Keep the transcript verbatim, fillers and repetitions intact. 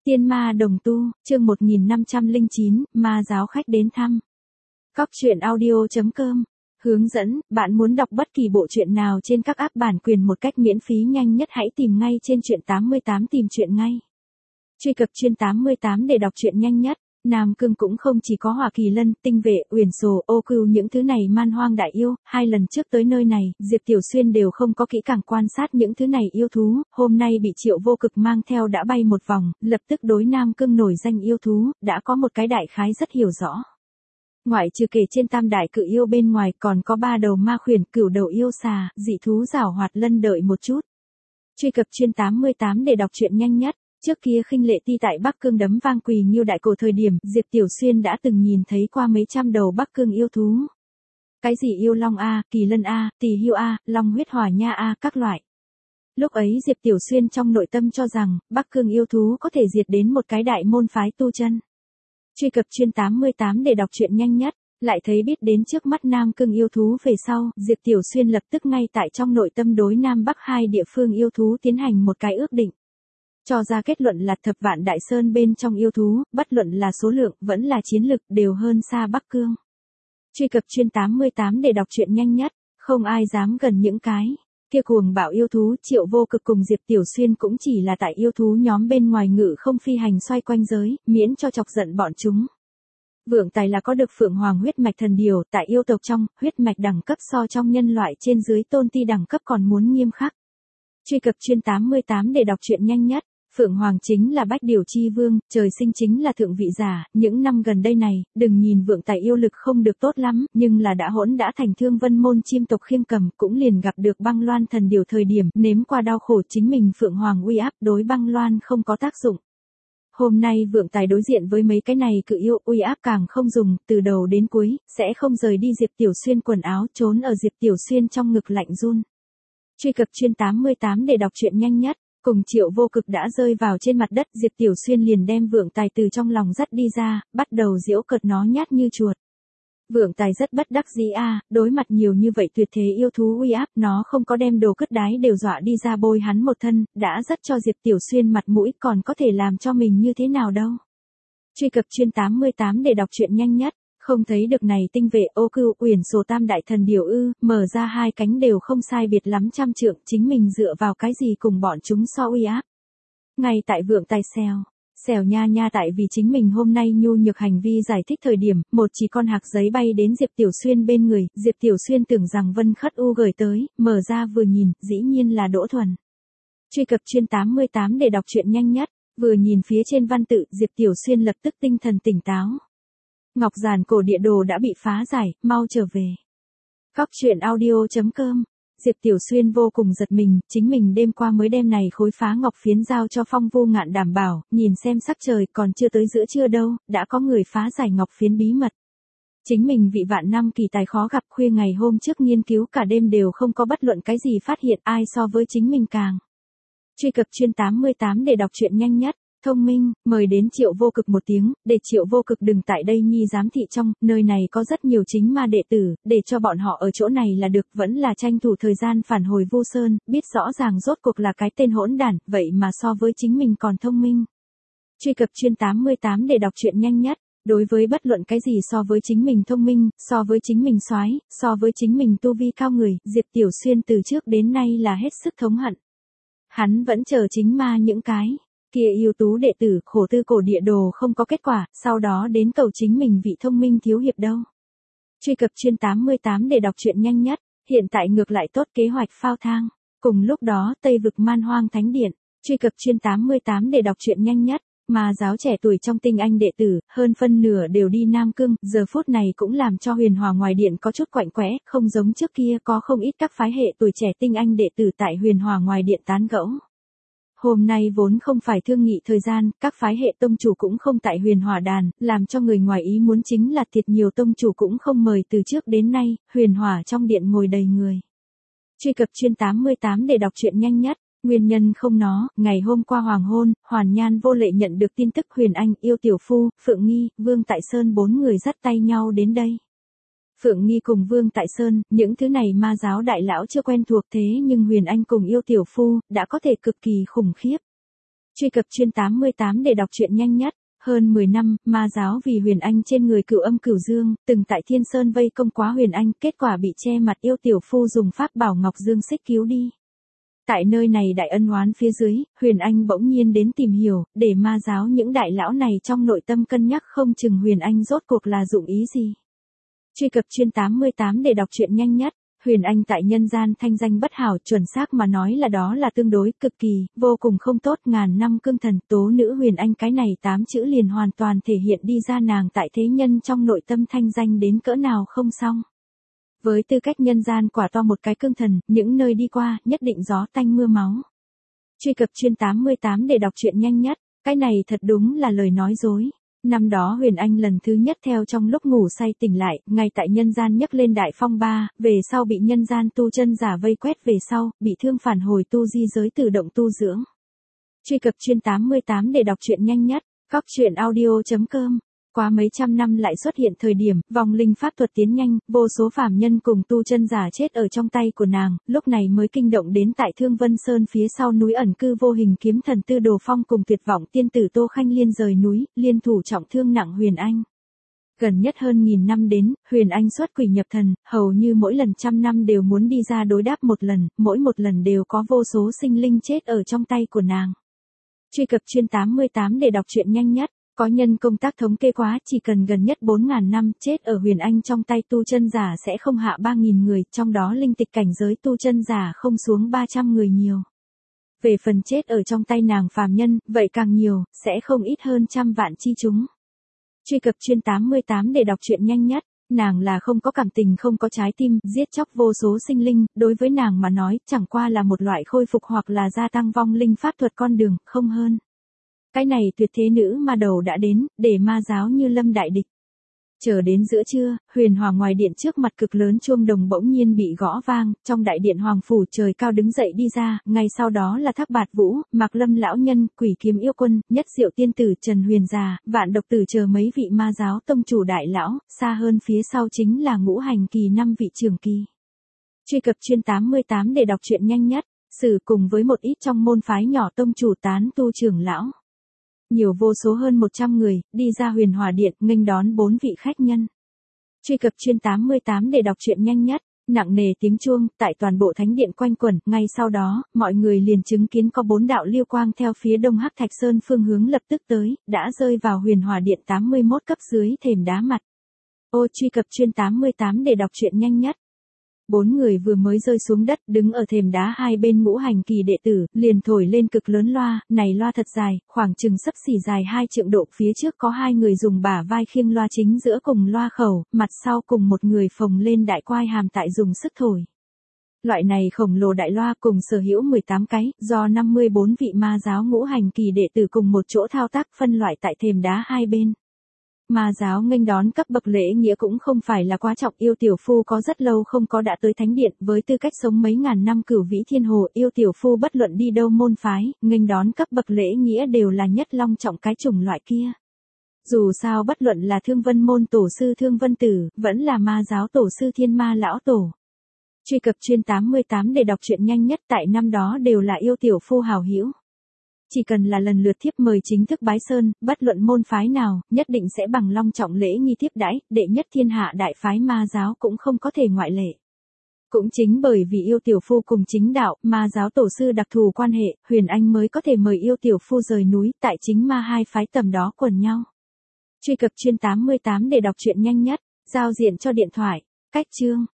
Tiên ma đồng tu, chương một nghìn năm trăm lẻ chín, ma giáo khách đến thăm. Cóc truyện audio chấm com. Hướng dẫn, bạn muốn đọc bất kỳ bộ truyện nào trên các app bản quyền một cách miễn phí nhanh nhất hãy tìm ngay trên truyện tám mươi tám tìm truyện ngay. Truy cập truyện tám mươi tám để đọc truyện nhanh nhất. Nam Cương cũng không chỉ có Hỏa Kỳ Lân, Tinh Vệ, Uyển Sổ, Ô Cừu những thứ này man hoang đại yêu, hai lần trước tới nơi này, Diệp Tiểu Xuyên đều không có kỹ càng quan sát những thứ này yêu thú, hôm nay bị Triệu Vô Cực mang theo đã bay một vòng, lập tức đối Nam Cương nổi danh yêu thú, đã có một cái đại khái rất hiểu rõ. Ngoại trừ kể trên tam đại cự yêu bên ngoài còn có ba đầu ma khuyển, cửu đầu yêu xà, dị thú giảo hoạt lân đợi một chút. Truy cập truyện tám mươi tám để đọc truyện nhanh nhất. Trước kia Khinh Lệ Ti tại Bắc Cương đấm vang Quỳ Nghiêu đại cổ thời điểm, Diệp Tiểu Xuyên đã từng nhìn thấy qua mấy trăm đầu Bắc Cương yêu thú. Cái gì yêu long a, kỳ lân a, tỳ hưu a, long huyết hỏa nha a, các loại. Lúc ấy Diệp Tiểu Xuyên trong nội tâm cho rằng, Bắc Cương yêu thú có thể diệt đến một cái đại môn phái tu chân. Truy cập truyện tám mươi tám để đọc truyện nhanh nhất, lại thấy biết đến trước mắt Nam Cương yêu thú về sau, Diệp Tiểu Xuyên lập tức ngay tại trong nội tâm đối Nam Bắc hai địa phương yêu thú tiến hành một cái ước định. Cho ra kết luận là thập vạn đại sơn bên trong yêu thú, bất luận là số lượng, vẫn là chiến lực đều hơn xa Bắc Cương. Truy cập truyện tám mươi tám để đọc truyện nhanh nhất, không ai dám gần những cái kia cuồng bạo yêu thú. Triệu Vô Cực cùng Diệp Tiểu Xuyên cũng chỉ là tại yêu thú nhóm bên ngoài ngự không phi hành xoay quanh giới, miễn cho chọc giận bọn chúng. Vượng Tài là có được Phượng Hoàng huyết mạch thần điều, tại yêu tộc trong, huyết mạch đẳng cấp so trong nhân loại trên dưới tôn ti đẳng cấp còn muốn nghiêm khắc. Truy cập truyện tám mươi tám để đọc truyện nhanh nhất. Phượng Hoàng chính là bách điều chi vương, trời sinh chính là thượng vị giả, những năm gần đây này, đừng nhìn Vượng Tài yêu lực không được tốt lắm, nhưng là đã hỗn đã thành Thương Vân môn chim tộc khiêm cầm, cũng liền gặp được Băng Loan thần điều thời điểm, nếm qua đau khổ chính mình Phượng Hoàng uy áp đối Băng Loan không có tác dụng. Hôm nay Vượng Tài đối diện với mấy cái này cự yêu, uy áp càng không dùng, từ đầu đến cuối, sẽ không rời đi Diệp Tiểu Xuyên quần áo, trốn ở Diệp Tiểu Xuyên trong ngực lạnh run. Truy cập truyện tám mươi tám để đọc truyện nhanh nhất. Cùng Triệu Vô Cực đã rơi vào trên mặt đất, Diệp Tiểu Xuyên liền đem Vượng Tài từ trong lòng dắt đi ra, bắt đầu giễu cợt nó nhát như chuột. Vượng Tài rất bất đắc dĩ a, đối mặt nhiều như vậy tuyệt thế yêu thú uy áp, nó không có đem đồ cứt đái đều dọa đi ra bôi hắn một thân, đã rất cho Diệp Tiểu Xuyên mặt mũi, còn có thể làm cho mình như thế nào đâu. Truy cập truyện tám mươi tám để đọc truyện nhanh nhất. Không thấy được này Tinh Vệ, Ô Cừu, Uyển Sổ tam đại thần điều ư, mở ra hai cánh đều không sai biệt lắm trăm trượng, chính mình dựa vào cái gì cùng bọn chúng so uy áp. Ngay tại Vượng Tài xèo, xèo nha nha tại vì chính mình hôm nay nhu nhược hành vi giải thích thời điểm, một chỉ con hạc giấy bay đến Diệp Tiểu Xuyên bên người, Diệp Tiểu Xuyên tưởng rằng Vân Khất U gửi tới, mở ra vừa nhìn, dĩ nhiên là Đỗ Thuần. Truy cập truyện tám mươi tám để đọc truyện nhanh nhất, vừa nhìn phía trên văn tự, Diệp Tiểu Xuyên lập tức tinh thần tỉnh táo. Ngọc Giản cổ địa đồ đã bị phá giải, mau trở về. Cóc truyện audio chấm com. Diệp Tiểu Xuyên vô cùng giật mình, chính mình đêm qua mới đem này khối phá ngọc phiến giao cho Phong Vô Ngạn đảm bảo, nhìn xem sắc trời còn chưa tới giữa trưa đâu, đã có người phá giải ngọc phiến bí mật. Chính mình vị vạn năm kỳ tài khó gặp, khuya ngày hôm trước nghiên cứu cả đêm đều không có bất luận cái gì phát hiện, ai so với chính mình càng. Truy cập truyện tám mươi tám để đọc truyện nhanh nhất. Thông minh, mời đến Triệu Vô Cực một tiếng, để Triệu Vô Cực đừng tại đây nhi giám thị trong, nơi này có rất nhiều chính ma đệ tử, để cho bọn họ ở chỗ này là được, vẫn là tranh thủ thời gian phản hồi Vu Sơn, biết rõ ràng rốt cuộc là cái tên hỗn đản, vậy mà so với chính mình còn thông minh. Truy cập truyện tám mươi tám để đọc truyện nhanh nhất. Đối với bất luận cái gì so với chính mình thông minh, so với chính mình soái, so với chính mình tu vi cao người, Diệp Tiểu Xuyên từ trước đến nay là hết sức thống hận. Hắn vẫn chờ chính ma những cái kia yêu tú đệ tử, khổ tư cổ địa đồ không có kết quả, sau đó đến cầu chính mình vị thông minh thiếu hiệp đâu. Truy cập truyện tám mươi tám để đọc truyện nhanh nhất, hiện tại ngược lại tốt kế hoạch phao thang. Cùng lúc đó, Tây vực Man Hoang Thánh Điện, truy cập truyện tám mươi tám để đọc truyện nhanh nhất. Ma giáo trẻ tuổi trong tinh anh đệ tử, hơn phân nửa đều đi Nam Cương, giờ phút này cũng làm cho Huyền Hòa ngoài điện có chút quạnh quẽ, không giống trước kia có không ít các phái hệ tuổi trẻ tinh anh đệ tử tại Huyền Hòa ngoài điện tán gẫu. Hôm nay vốn không phải thương nghị thời gian, các phái hệ tông chủ cũng không tại Huyền Hòa đàn, làm cho người ngoài ý muốn chính là thiệt nhiều tông chủ cũng không mời từ trước đến nay, Huyền Hòa trong điện ngồi đầy người. Truy cập truyện tám mươi tám để đọc truyện nhanh nhất. Nguyên nhân không nó, ngày hôm qua hoàng hôn, Hoàn Nhan Vô Lệ nhận được tin tức Huyền Anh, Yêu Tiểu Phu, Phượng Nghi, Vương Tại Sơn bốn người dắt tay nhau đến đây. Phượng Nghi cùng Vương Tại Sơn, những thứ này ma giáo đại lão chưa quen thuộc thế nhưng Huyền Anh cùng Yêu Tiểu Phu, đã có thể cực kỳ khủng khiếp. Truy cập chuyên tám mươi tám để đọc truyện nhanh nhất. Hơn mười năm, ma giáo vì Huyền Anh trên người Cửu Âm Cửu Dương, từng tại Thiên Sơn vây công quá Huyền Anh, kết quả bị che mặt yêu tiểu phu dùng pháp bảo Ngọc Dương Xích cứu đi. Tại nơi này đại ân oán phía dưới, Huyền Anh bỗng nhiên đến tìm hiểu, để ma giáo những đại lão này trong nội tâm cân nhắc không chừng Huyền Anh rốt cuộc là dụng ý gì. Truy cập chuyên tám mươi tám để đọc truyện nhanh nhất. Huyền Anh tại nhân gian thanh danh bất hảo, chuẩn xác mà nói là đó là tương đối, cực kỳ, vô cùng không tốt. Ngàn năm cương thần tố nữ Huyền Anh, cái này tám chữ liền hoàn toàn thể hiện đi ra nàng tại thế nhân trong nội tâm thanh danh đến cỡ nào không xong. Với tư cách nhân gian quả to một cái cương thần, những nơi đi qua, nhất định gió tanh mưa máu. Truy cập chuyên tám mươi tám để đọc truyện nhanh nhất. Cái này thật đúng là lời nói dối. Năm đó Huyền Anh lần thứ nhất theo trong lúc ngủ say tỉnh lại, ngay tại nhân gian nhấc lên đại phong ba, về sau bị nhân gian tu chân giả vây quét, về sau, bị thương phản hồi tu di giới tự động tu dưỡng. Truy cập chuyên tám mươi tám để đọc truyện nhanh nhất. Góc truyện audio chấm com. Qua mấy trăm năm lại xuất hiện thời điểm, vòng linh pháp thuật tiến nhanh, vô số phàm nhân cùng tu chân giả chết ở trong tay của nàng, lúc này mới kinh động đến tại Thương Vân Sơn phía sau núi ẩn cư vô hình kiếm thần Tư Đồ Phong cùng tuyệt vọng tiên tử Tô Khanh Liên rời núi, liên thủ trọng thương nặng Huyền Anh. Gần nhất hơn nghìn năm đến, Huyền Anh xuất quỷ nhập thần, hầu như mỗi lần trăm năm đều muốn đi ra đối đáp một lần, mỗi một lần đều có vô số sinh linh chết ở trong tay của nàng. Truy cập chuyên tám mươi tám để đọc truyện nhanh nhất. Có nhân công tác thống kê quá, chỉ cần gần nhất bốn ngàn năm, chết ở Huyền Anh trong tay tu chân giả sẽ không hạ ba nghìn người, trong đó linh tịch cảnh giới tu chân giả không xuống ba trăm người nhiều. Về phần chết ở trong tay nàng phàm nhân, vậy càng nhiều, sẽ không ít hơn trăm vạn chi chúng. Truy cập chuyên tám mươi tám để đọc truyện nhanh nhất. Nàng là không có cảm tình, không có trái tim, giết chóc vô số sinh linh, đối với nàng mà nói, chẳng qua là một loại khôi phục hoặc là gia tăng vong linh pháp thuật con đường, không hơn. Cái này tuyệt thế nữ ma đầu đã đến, để ma giáo như lâm đại địch. Chờ đến giữa trưa, Huyền Hòa ngoài điện trước mặt cực lớn chuông đồng bỗng nhiên bị gõ vang, trong đại điện Hoàng Phủ Trời Cao đứng dậy đi ra, ngay sau đó là Thác Bạt Vũ, Mạc Lâm lão nhân, Quỷ Kiếm yêu quân, Nhất Diệu tiên tử, Trần Huyền già, Vạn Độc tử chờ mấy vị ma giáo tông chủ đại lão, xa hơn phía sau chính là Ngũ Hành kỳ năm vị trưởng kỳ. Truy cập chuyên tám mươi tám để đọc truyện nhanh nhất. Sử cùng với một ít trong môn phái nhỏ tông chủ tán tu trưởng lão. Nhiều vô số hơn một trăm người, đi ra Huyền Hòa điện, nghênh đón bốn vị khách nhân. Truy cập chuyên tám mươi tám để đọc truyện nhanh nhất. Nặng nề tiếng chuông, tại toàn bộ thánh điện quanh quẩn, ngay sau đó, mọi người liền chứng kiến có bốn đạo liêu quang theo phía đông Hắc Thạch Sơn phương hướng lập tức tới, đã rơi vào Huyền Hòa điện tám mươi mốt cấp dưới thềm đá mặt. Ô truy cập chuyên tám mươi tám để đọc truyện nhanh nhất. Bốn người vừa mới rơi xuống đất, đứng ở thềm đá hai bên Ngũ Hành kỳ đệ tử, liền thổi lên cực lớn loa, này loa thật dài, khoảng chừng xấp xỉ dài hai trượng độ, phía trước có hai người dùng bả vai khiêng loa chính giữa cùng loa khẩu, mặt sau cùng một người phồng lên đại quai hàm tại dùng sức thổi. Loại này khổng lồ đại loa cùng sở hữu mười tám cái, do năm mươi bốn vị ma giáo Ngũ Hành kỳ đệ tử cùng một chỗ thao tác phân loại tại thềm đá hai bên. Ma giáo nghênh đón cấp bậc lễ nghĩa cũng không phải là quá trọng, yêu tiểu phu có rất lâu không có đã tới thánh điện, với tư cách sống mấy ngàn năm cửu vĩ thiên hồ, yêu tiểu phu bất luận đi đâu môn phái, nghênh đón cấp bậc lễ nghĩa đều là nhất long trọng cái chủng loại kia. Dù sao bất luận là Thương Vân môn tổ sư Thương Vân Tử, vẫn là ma giáo tổ sư Thiên Ma lão tổ. Truy cập chuyên tám mươi tám để đọc truyện nhanh nhất, tại năm đó đều là yêu tiểu phu hảo hữu. Chỉ cần là lần lượt thiếp mời chính thức bái sơn, bất luận môn phái nào, nhất định sẽ bằng long trọng lễ nghi tiếp đãi, đệ nhất thiên hạ đại phái ma giáo cũng không có thể ngoại lệ. Cũng chính bởi vì yêu tiểu phu cùng chính đạo, ma giáo tổ sư đặc thù quan hệ, Huyền Anh mới có thể mời yêu tiểu phu rời núi, tại chính ma hai phái tầm đó quần nhau. Truy cập chuyên tám mươi tám để đọc truyện nhanh nhất, giao diện cho điện thoại, cách chương.